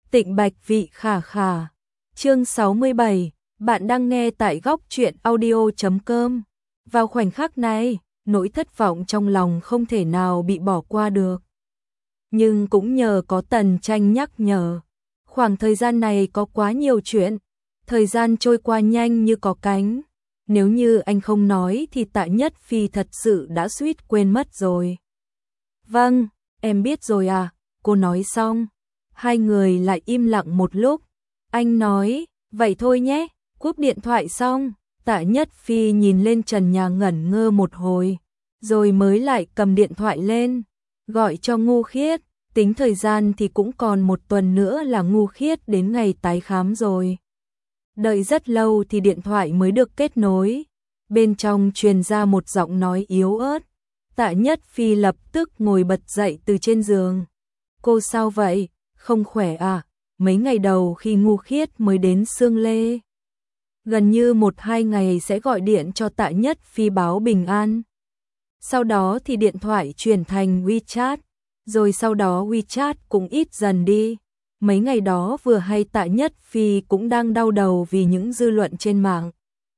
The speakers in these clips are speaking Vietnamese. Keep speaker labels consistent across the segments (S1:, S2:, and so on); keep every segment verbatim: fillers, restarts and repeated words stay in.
S1: Tịnh Bạch Vị Khả Khả. Chương sáu mươi bảy, bạn đang nghe tại góc truyện audio chấm com. Vào khoảnh khắc này, nỗi thất vọng trong lòng không thể nào bị bỏ qua được. Nhưng cũng nhờ có Tần Tranh nhắc nhở, khoảng thời gian này có quá nhiều chuyện, thời gian trôi qua nhanh như có cánh. Nếu như anh không nói thì Tạ Nhất Phi thật sự đã suýt quên mất rồi. Vâng, em biết rồi à, cô nói xong. Hai người lại im lặng một lúc. Anh nói, vậy thôi nhé, cúp điện thoại xong. Tạ Nhất Phi nhìn lên trần nhà ngẩn ngơ một hồi, rồi mới lại cầm điện thoại lên, gọi cho Ngu Khiết. Tính thời gian thì cũng còn một tuần nữa là Ngu Khiết đến ngày tái khám rồi. Đợi rất lâu thì điện thoại mới được kết nối. Bên trong truyền ra một giọng nói yếu ớt. Tạ Nhất Phi lập tức ngồi bật dậy từ trên giường. Cô sao vậy? Không khỏe à? Mấy ngày đầu khi Ngu Khiết mới đến Sương Lê, gần như một hai ngày sẽ gọi điện cho Tạ Nhất Phi báo bình an. Sau đó thì điện thoại chuyển thành WeChat, rồi sau đó WeChat cũng ít dần đi. Mấy ngày đó vừa hay Tạ Nhất Phi cũng đang đau đầu vì những dư luận trên mạng,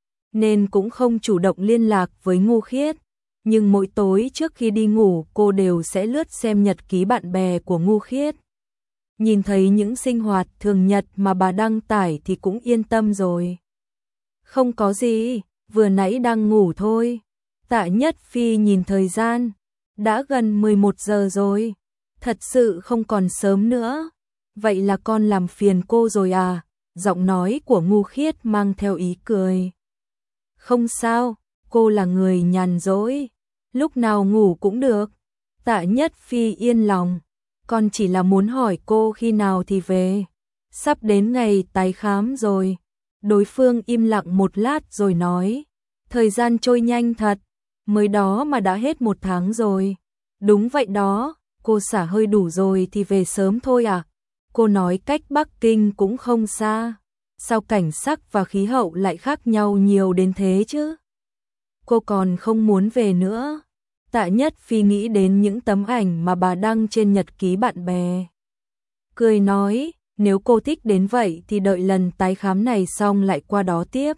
S1: nên cũng không chủ động liên lạc với Ngu Khiết. Nhưng mỗi tối trước khi đi ngủ cô đều sẽ lướt xem nhật ký bạn bè của Ngu Khiết. Nhìn thấy những sinh hoạt thường nhật mà bà đăng tải thì cũng yên tâm rồi. Không có gì, vừa nãy đang ngủ thôi. Tạ Nhất Phi nhìn thời gian, đã gần mười một giờ rồi, thật sự không còn sớm nữa. Vậy là con làm phiền cô rồi à? Giọng nói của Ngu Khiết mang theo ý cười. Không sao, cô là người nhàn rỗi, lúc nào ngủ cũng được. Tạ Nhất Phi yên lòng, con chỉ là muốn hỏi cô khi nào thì về. Sắp đến ngày tái khám rồi. Đối phương im lặng một lát rồi nói, thời gian trôi nhanh thật, mới đó mà đã hết một tháng rồi. Đúng vậy đó, cô xả hơi đủ rồi thì về sớm thôi à? Cô nói cách Bắc Kinh cũng không xa, sao cảnh sắc và khí hậu lại khác nhau nhiều đến thế chứ? Cô còn không muốn về nữa. Tạ Nhất Phi nghĩ đến những tấm ảnh mà bà đăng trên nhật ký bạn bè, cười nói, nếu cô thích đến vậy thì đợi lần tái khám này xong lại qua đó tiếp.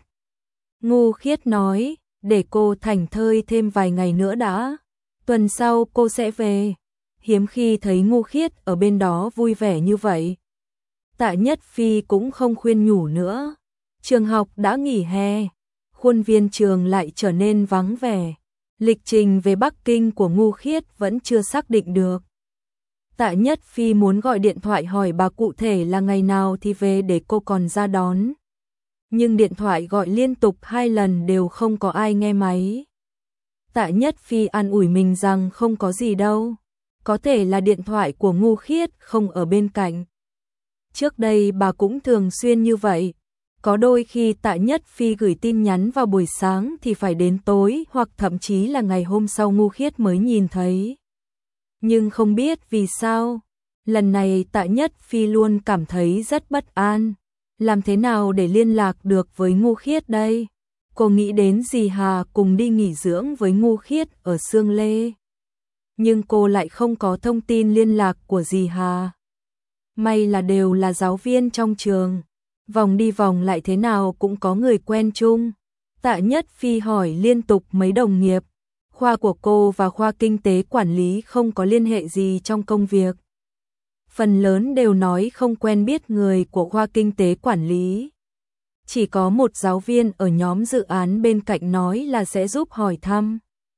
S1: Ngu Khiết nói, để cô thảnh thơi thêm vài ngày nữa đã, tuần sau cô sẽ về. Hiếm khi thấy Ngu Khiết ở bên đó vui vẻ như vậy. Tạ Nhất Phi cũng không khuyên nhủ nữa. Trường học đã nghỉ hè, khuôn viên trường lại trở nên vắng vẻ. Lịch trình về Bắc Kinh của Ngu Khiết vẫn chưa xác định được. Tạ Nhất Phi muốn gọi điện thoại hỏi bà cụ thể là ngày nào thì về để cô còn ra đón. Nhưng điện thoại gọi liên tục hai lần đều không có ai nghe máy. Tạ Nhất Phi an ủi mình rằng không có gì đâu, có thể là điện thoại của Ngu Khiết không ở bên cạnh. Trước đây bà cũng thường xuyên như vậy. Có đôi khi Tạ Nhất Phi gửi tin nhắn vào buổi sáng thì phải đến tối hoặc thậm chí là ngày hôm sau Ngu Khiết mới nhìn thấy. Nhưng không biết vì sao, lần này Tạ Nhất Phi luôn cảm thấy rất bất an. Làm thế nào để liên lạc được với Ngu Khiết đây? Cô nghĩ đến dì Hà cùng đi nghỉ dưỡng với Ngu Khiết ở Sương Lê. Nhưng cô lại không có thông tin liên lạc của dì Hà. May là đều là giáo viên trong trường. Vòng đi vòng lại thế nào cũng có người quen chung. Tạ Nhất Phi hỏi liên tục mấy đồng nghiệp. Khoa của cô và khoa kinh tế quản lý không có liên hệ gì trong công việc. Phần lớn đều nói không quen biết người của khoa kinh tế quản lý. Chỉ có một giáo viên ở nhóm dự án bên cạnh nói là sẽ giúp hỏi thăm.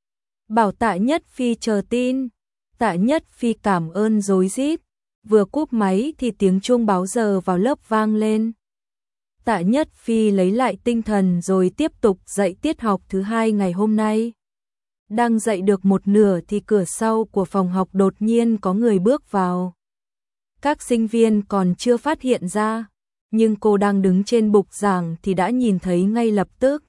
S1: Bảo Tạ Nhất Phi chờ tin. Tạ Nhất Phi cảm ơn rối rít. Vừa cúp máy thì tiếng chuông báo giờ vào lớp vang lên. Tạ Nhất Phi lấy lại tinh thần rồi tiếp tục dạy tiết học thứ hai ngày hôm nay. Đang dạy được một nửa thì cửa sau của phòng học đột nhiên có người bước vào. Các sinh viên còn chưa phát hiện ra, nhưng cô đang đứng trên bục giảng thì đã nhìn thấy ngay lập tức.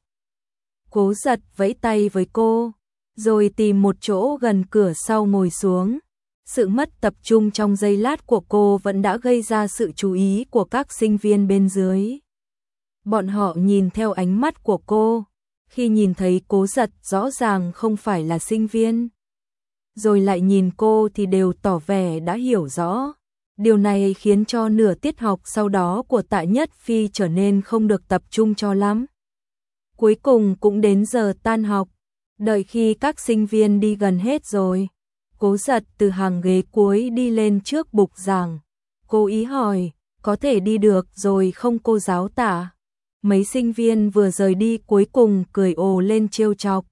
S1: Cố Giật vẫy tay với cô, rồi tìm một chỗ gần cửa sau ngồi xuống. Sự mất tập trung trong giây lát của cô vẫn đã gây ra sự chú ý của các sinh viên bên dưới. Bọn họ nhìn theo ánh mắt của cô, khi nhìn thấy Cố Giật rõ ràng không phải là sinh viên. Rồi lại nhìn cô thì đều tỏ vẻ đã hiểu rõ. Điều này khiến cho nửa tiết học sau đó của Tạ Nhất Phi trở nên không được tập trung cho lắm. Cuối cùng cũng đến giờ tan học, đợi khi các sinh viên đi gần hết rồi, Cố Giật từ hàng ghế cuối đi lên trước bục giảng, cố ý hỏi, có thể đi được rồi không cô giáo Tạ? Mấy sinh viên vừa rời đi cuối cùng cười ồ lên trêu chọc.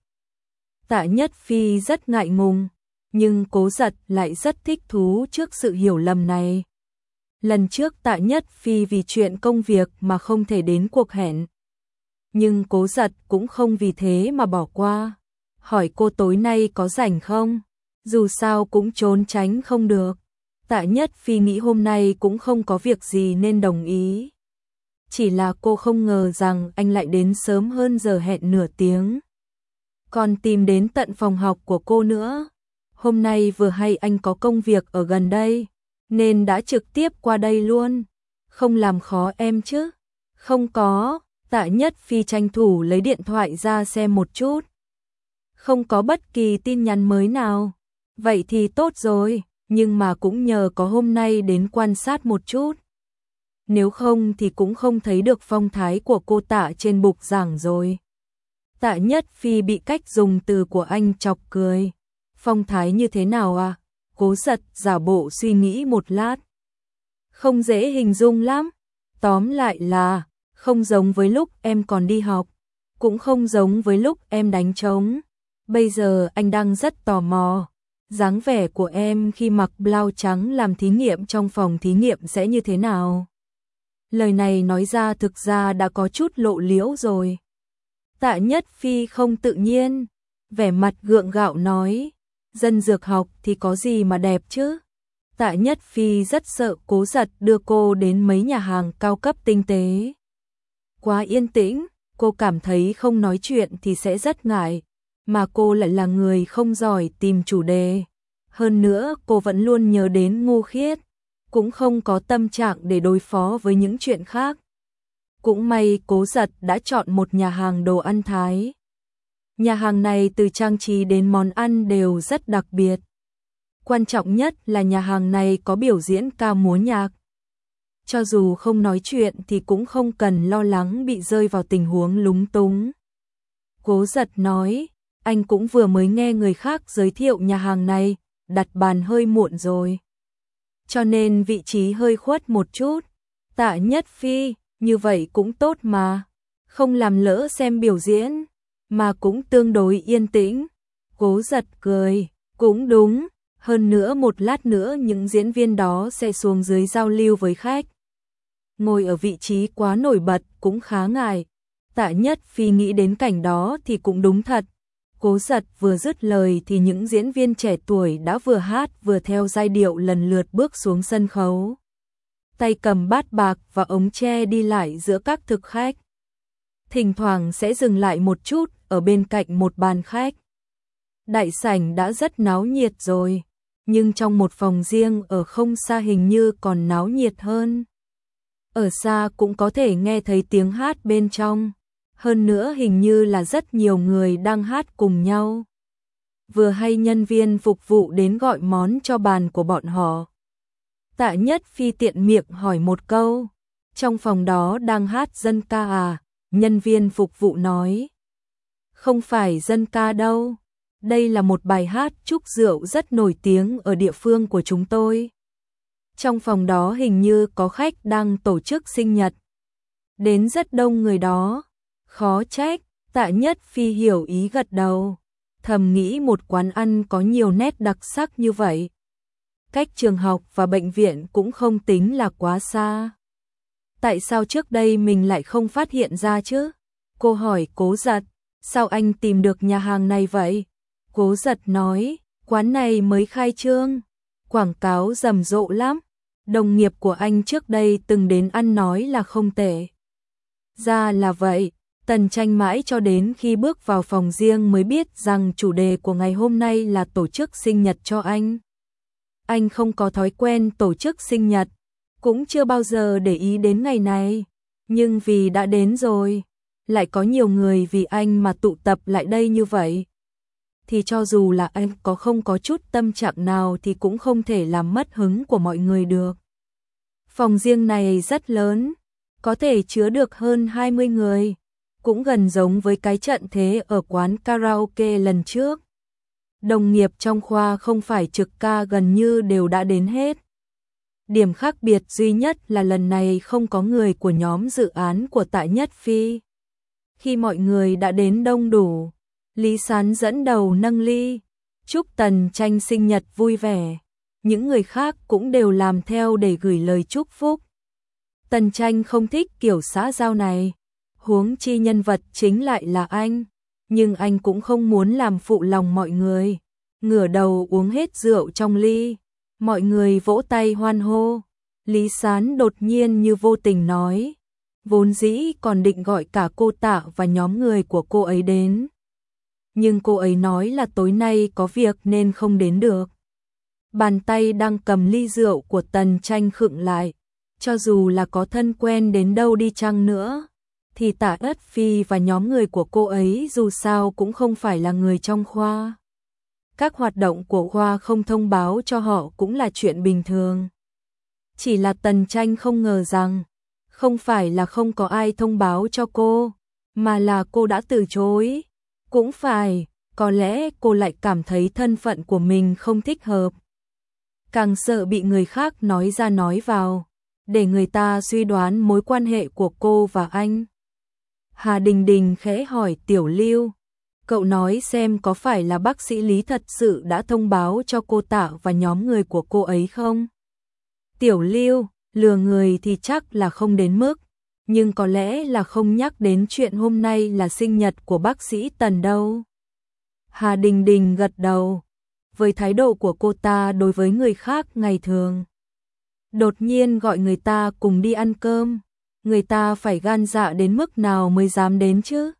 S1: Tạ Nhất Phi rất ngại ngùng, nhưng Cố Giật lại rất thích thú trước sự hiểu lầm này. Lần trước Tạ Nhất Phi vì chuyện công việc mà không thể đến cuộc hẹn, nhưng Cố Giật cũng không vì thế mà bỏ qua. Hỏi cô tối nay có rảnh không? Dù sao cũng trốn tránh không được. Tạ Nhất Phi nghĩ hôm nay cũng không có việc gì nên đồng ý. Chỉ là cô không ngờ rằng anh lại đến sớm hơn giờ hẹn nửa tiếng. Còn tìm đến tận phòng học của cô nữa. Hôm nay vừa hay anh có công việc ở gần đây, nên đã trực tiếp qua đây luôn. Không làm khó em chứ? Không có. Tạ Nhất Phi tranh thủ lấy điện thoại ra xem một chút. Không có bất kỳ tin nhắn mới nào. Vậy thì tốt rồi, nhưng mà cũng nhờ có hôm nay đến quan sát một chút. Nếu không thì cũng không thấy được phong thái của cô Tạ trên bục giảng rồi. Tạ Nhất Phi bị cách dùng từ của anh chọc cười. Phong thái như thế nào à? Cố Giật giả bộ suy nghĩ một lát. Không dễ hình dung lắm. Tóm lại là không giống với lúc em còn đi học, cũng không giống với lúc em đánh trống. Bây giờ anh đang rất tò mò, dáng vẻ của em khi mặc blau trắng làm thí nghiệm trong phòng thí nghiệm sẽ như thế nào? Lời này nói ra thực ra đã có chút lộ liễu rồi. Tạ Nhất Phi không tự nhiên, vẻ mặt gượng gạo nói, dân dược học thì có gì mà đẹp chứ? Tạ Nhất Phi rất sợ Cố Giật đưa cô đến mấy nhà hàng cao cấp tinh tế. Quá yên tĩnh, cô cảm thấy không nói chuyện thì sẽ rất ngại, mà cô lại là người không giỏi tìm chủ đề. Hơn nữa cô vẫn luôn nhớ đến Ngô Khiết, cũng không có tâm trạng để đối phó với những chuyện khác. Cũng may Cố Giật đã chọn một nhà hàng đồ ăn Thái. Nhà hàng này từ trang trí đến món ăn đều rất đặc biệt. Quan trọng nhất là nhà hàng này có biểu diễn ca múa nhạc. Cho dù không nói chuyện thì cũng không cần lo lắng bị rơi vào tình huống lúng túng. Cố Giật nói, anh cũng vừa mới nghe người khác giới thiệu nhà hàng này, đặt bàn hơi muộn rồi. Cho nên vị trí hơi khuất một chút. Tạ Nhất Phi, như vậy cũng tốt mà. Không làm lỡ xem biểu diễn, mà cũng tương đối yên tĩnh. Cố Giật cười, cũng đúng. Hơn nữa một lát nữa những diễn viên đó sẽ xuống dưới giao lưu với khách. Ngồi ở vị trí quá nổi bật cũng khá ngại. Tạ Nhất Phi nghĩ đến cảnh đó thì cũng đúng thật. Cố Giật vừa dứt lời thì những diễn viên trẻ tuổi đã vừa hát vừa theo giai điệu lần lượt bước xuống sân khấu. Tay cầm bát bạc và ống tre đi lại giữa các thực khách. Thỉnh thoảng sẽ dừng lại một chút ở bên cạnh một bàn khách. Đại sảnh đã rất náo nhiệt rồi, nhưng trong một phòng riêng ở không xa hình như còn náo nhiệt hơn. Ở xa cũng có thể nghe thấy tiếng hát bên trong. Hơn nữa hình như là rất nhiều người đang hát cùng nhau. Vừa hay nhân viên phục vụ đến gọi món cho bàn của bọn họ. Tạ Nhất Phi tiện miệng hỏi một câu. Trong phòng đó đang hát dân ca à? Nhân viên phục vụ nói. Không phải dân ca đâu. Đây là một bài hát chúc rượu rất nổi tiếng ở địa phương của chúng tôi. Trong phòng đó hình như có khách đang tổ chức sinh nhật. Đến rất đông người đó. Khó trách, Tạ Nhất Phi hiểu ý gật đầu. Thầm nghĩ một quán ăn có nhiều nét đặc sắc như vậy. Cách trường học và bệnh viện cũng không tính là quá xa. Tại sao trước đây mình lại không phát hiện ra chứ? Cô hỏi Cố Giật, sao anh tìm được nhà hàng này vậy? Cố Giật nói, quán này mới khai trương. Quảng cáo rầm rộ lắm. Đồng nghiệp của anh trước đây từng đến ăn nói là không tệ. Ra là vậy. Tần Tranh mãi cho đến khi bước vào phòng riêng mới biết rằng chủ đề của ngày hôm nay là tổ chức sinh nhật cho anh. Anh không có thói quen tổ chức sinh nhật, cũng chưa bao giờ để ý đến ngày này. Nhưng vì đã đến rồi, lại có nhiều người vì anh mà tụ tập lại đây như vậy. Thì cho dù là anh có không có chút tâm trạng nào thì cũng không thể làm mất hứng của mọi người được. Phòng riêng này rất lớn, có thể chứa được hơn hai mươi người, cũng gần giống với cái trận thế ở quán karaoke lần trước. Đồng nghiệp trong khoa không phải trực ca gần như đều đã đến hết. Điểm khác biệt duy nhất là lần này không có người của nhóm dự án của Tạ Nhất Phi. Khi mọi người đã đến đông đủ, Lý Sán dẫn đầu nâng ly, chúc Tần Tranh sinh nhật vui vẻ. Những người khác cũng đều làm theo để gửi lời chúc phúc. Tần Tranh không thích kiểu xã giao này, huống chi nhân vật chính lại là anh, nhưng anh cũng không muốn làm phụ lòng mọi người. Ngửa đầu uống hết rượu trong ly, mọi người vỗ tay hoan hô. Lý Sán đột nhiên như vô tình nói, vốn dĩ còn định gọi cả cô Tạ và nhóm người của cô ấy đến. Nhưng cô ấy nói là tối nay có việc nên không đến được. Bàn tay đang cầm ly rượu của Tần Tranh khựng lại, cho dù là có thân quen đến đâu đi chăng nữa, thì Tạ Ất Phi và nhóm người của cô ấy dù sao cũng không phải là người trong khoa. Các hoạt động của khoa không thông báo cho họ cũng là chuyện bình thường. Chỉ là Tần Tranh không ngờ rằng, không phải là không có ai thông báo cho cô, mà là cô đã từ chối. Cũng phải, có lẽ cô lại cảm thấy thân phận của mình không thích hợp. Càng sợ bị người khác nói ra nói vào, để người ta suy đoán mối quan hệ của cô và anh. Hà Đình Đình khẽ hỏi Tiểu Lưu, cậu nói xem có phải là bác sĩ Lý thật sự đã thông báo cho cô Tạ và nhóm người của cô ấy không? Tiểu Lưu, lừa người thì chắc là không đến mức, nhưng có lẽ là không nhắc đến chuyện hôm nay là sinh nhật của bác sĩ Tần đâu. Hà Đình Đình gật đầu, với thái độ của cô ta đối với người khác ngày thường. Đột nhiên gọi người ta cùng đi ăn cơm, người ta phải gan dạ đến mức nào mới dám đến chứ?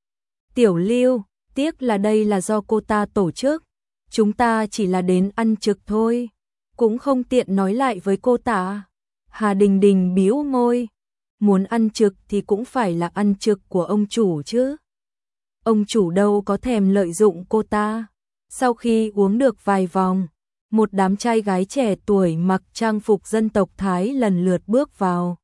S1: Tiểu Lưu, tiếc là đây là do cô ta tổ chức, chúng ta chỉ là đến ăn trực thôi, cũng không tiện nói lại với cô Tạ. Hà Đình Đình bĩu môi, muốn ăn trực thì cũng phải là ăn trực của ông chủ chứ. Ông chủ đâu có thèm lợi dụng cô ta. Sau khi uống được vài vòng, một đám trai gái trẻ tuổi mặc trang phục dân tộc Thái lần lượt bước vào.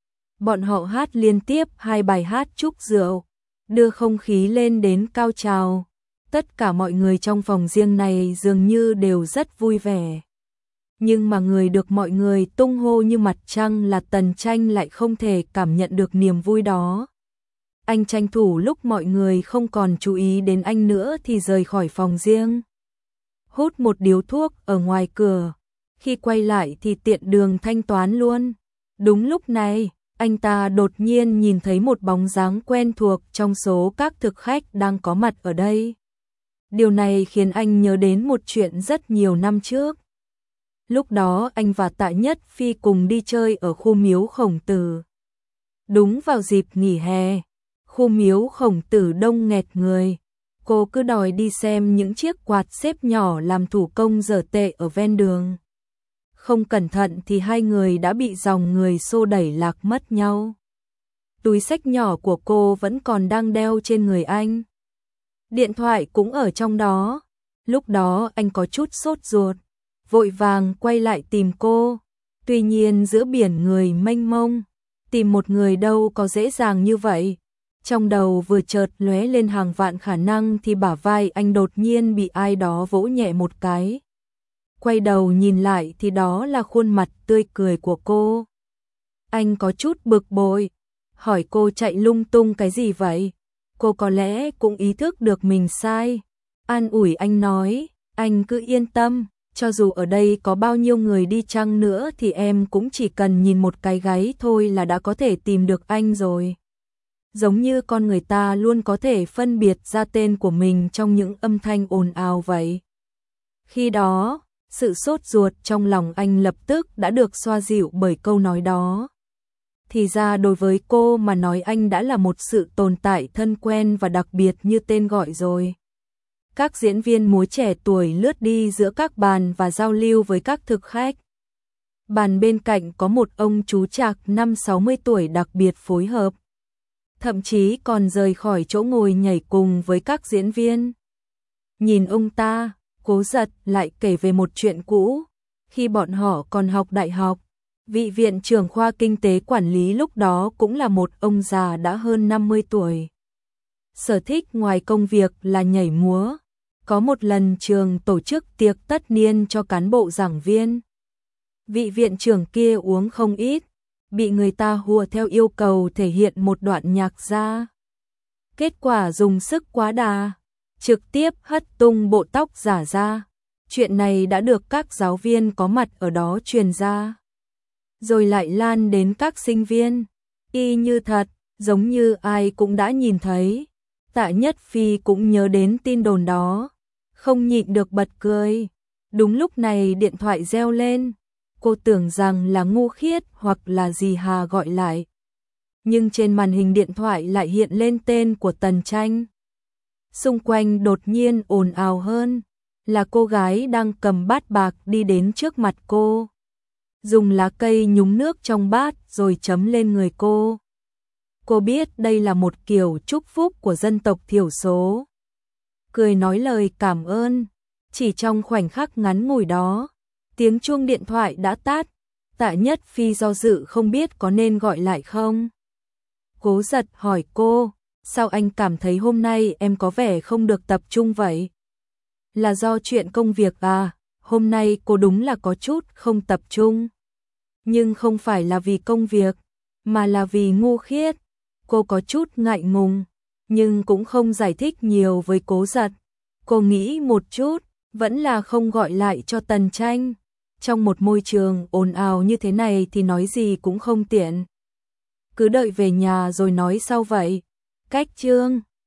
S1: Bọn họ hát liên tiếp hai bài hát chúc rượu, đưa không khí lên đến cao trào. Tất cả mọi người trong phòng riêng này dường như đều rất vui vẻ. Nhưng mà người được mọi người tung hô như mặt trăng là Tần Tranh lại không thể cảm nhận được niềm vui đó. Anh tranh thủ lúc mọi người không còn chú ý đến anh nữa thì rời khỏi phòng riêng. Hút một điếu thuốc ở ngoài cửa, khi quay lại thì tiện đường thanh toán luôn. Đúng lúc này, anh ta đột nhiên nhìn thấy một bóng dáng quen thuộc trong số các thực khách đang có mặt ở đây. Điều này khiến anh nhớ đến một chuyện rất nhiều năm trước. Lúc đó anh và Tạ Nhất Phi cùng đi chơi ở khu miếu Khổng Tử. Đúng vào dịp nghỉ hè, khu miếu Khổng Tử đông nghẹt người. Cô cứ đòi đi xem những chiếc quạt xếp nhỏ làm thủ công dở tệ ở ven đường. Không cẩn thận thì hai người đã bị dòng người xô đẩy lạc mất nhau. Túi xách nhỏ của cô vẫn còn đang đeo trên người anh. Điện thoại cũng ở trong đó. Lúc đó anh có chút sốt ruột, vội vàng quay lại tìm cô. Tuy nhiên giữa biển người mênh mông, tìm một người đâu có dễ dàng như vậy. Trong đầu vừa chợt lóe lên hàng vạn khả năng thì bả vai anh đột nhiên bị ai đó vỗ nhẹ một cái. Quay đầu nhìn lại thì đó là khuôn mặt tươi cười của cô. Anh có chút bực bội, hỏi cô chạy lung tung cái gì vậy? Cô có lẽ cũng ý thức được mình sai. An ủi anh nói, anh cứ yên tâm, cho dù ở đây có bao nhiêu người đi chăng nữa thì em cũng chỉ cần nhìn một cái gáy thôi là đã có thể tìm được anh rồi. Giống như con người ta luôn có thể phân biệt ra tên của mình trong những âm thanh ồn ào vậy. Khi đó, sự sốt ruột trong lòng anh lập tức đã được xoa dịu bởi câu nói đó. Thì ra đối với cô mà nói anh đã là một sự tồn tại thân quen và đặc biệt như tên gọi rồi. Các diễn viên múa trẻ tuổi lướt đi giữa các bàn và giao lưu với các thực khách. Bàn bên cạnh có một ông chú chạc năm sáu mươi tuổi đặc biệt phối hợp. Thậm chí còn rời khỏi chỗ ngồi nhảy cùng với các diễn viên. Nhìn ông ta, Cố Giật lại kể về một chuyện cũ, khi bọn họ còn học đại học, Vị viện trưởng khoa kinh tế quản lý lúc đó cũng là một ông già đã hơn năm mươi tuổi. Sở thích ngoài công việc là nhảy múa. Có một lần trường tổ chức tiệc tất niên cho cán bộ giảng viên. Vị viện trưởng kia uống không ít, bị người ta hùa theo yêu cầu thể hiện một đoạn nhạc ra. Kết quả dùng sức quá đà, trực tiếp hất tung bộ tóc giả ra. Chuyện này đã được các giáo viên có mặt ở đó truyền ra. Rồi lại lan đến các sinh viên. Y như thật, giống như ai cũng đã nhìn thấy. Tạ Nhất Phi cũng nhớ đến tin đồn đó, không nhịn được bật cười. Đúng lúc này điện thoại reo lên. Cô tưởng rằng là Ngô Khiết hoặc là dì Hà gọi lại. Nhưng trên màn hình điện thoại lại hiện lên tên của Tần Tranh. Xung quanh đột nhiên ồn ào hơn, là cô gái đang cầm bát bạc đi đến trước mặt cô. Dùng lá cây nhúng nước trong bát rồi chấm lên người cô. Cô biết đây là một kiểu chúc phúc của dân tộc thiểu số. Cười nói lời cảm ơn. Chỉ trong khoảnh khắc ngắn ngủi đó, tiếng chuông điện thoại đã tắt. Tạ Nhất Phi do dự không biết có nên gọi lại không. Cố Giật hỏi cô, sao anh cảm thấy hôm nay em có vẻ không được tập trung vậy? Là do chuyện công việc à? Hôm nay cô đúng là có chút không tập trung. Nhưng không phải là vì công việc, mà là vì Ngô Khiết. Cô có chút ngại ngùng, nhưng cũng không giải thích nhiều với Cố Giật. Cô nghĩ một chút, vẫn là không gọi lại cho Tần Tranh. Trong một môi trường ồn ào như thế này thì nói gì cũng không tiện. Cứ đợi về nhà rồi nói sau vậy. Cách chương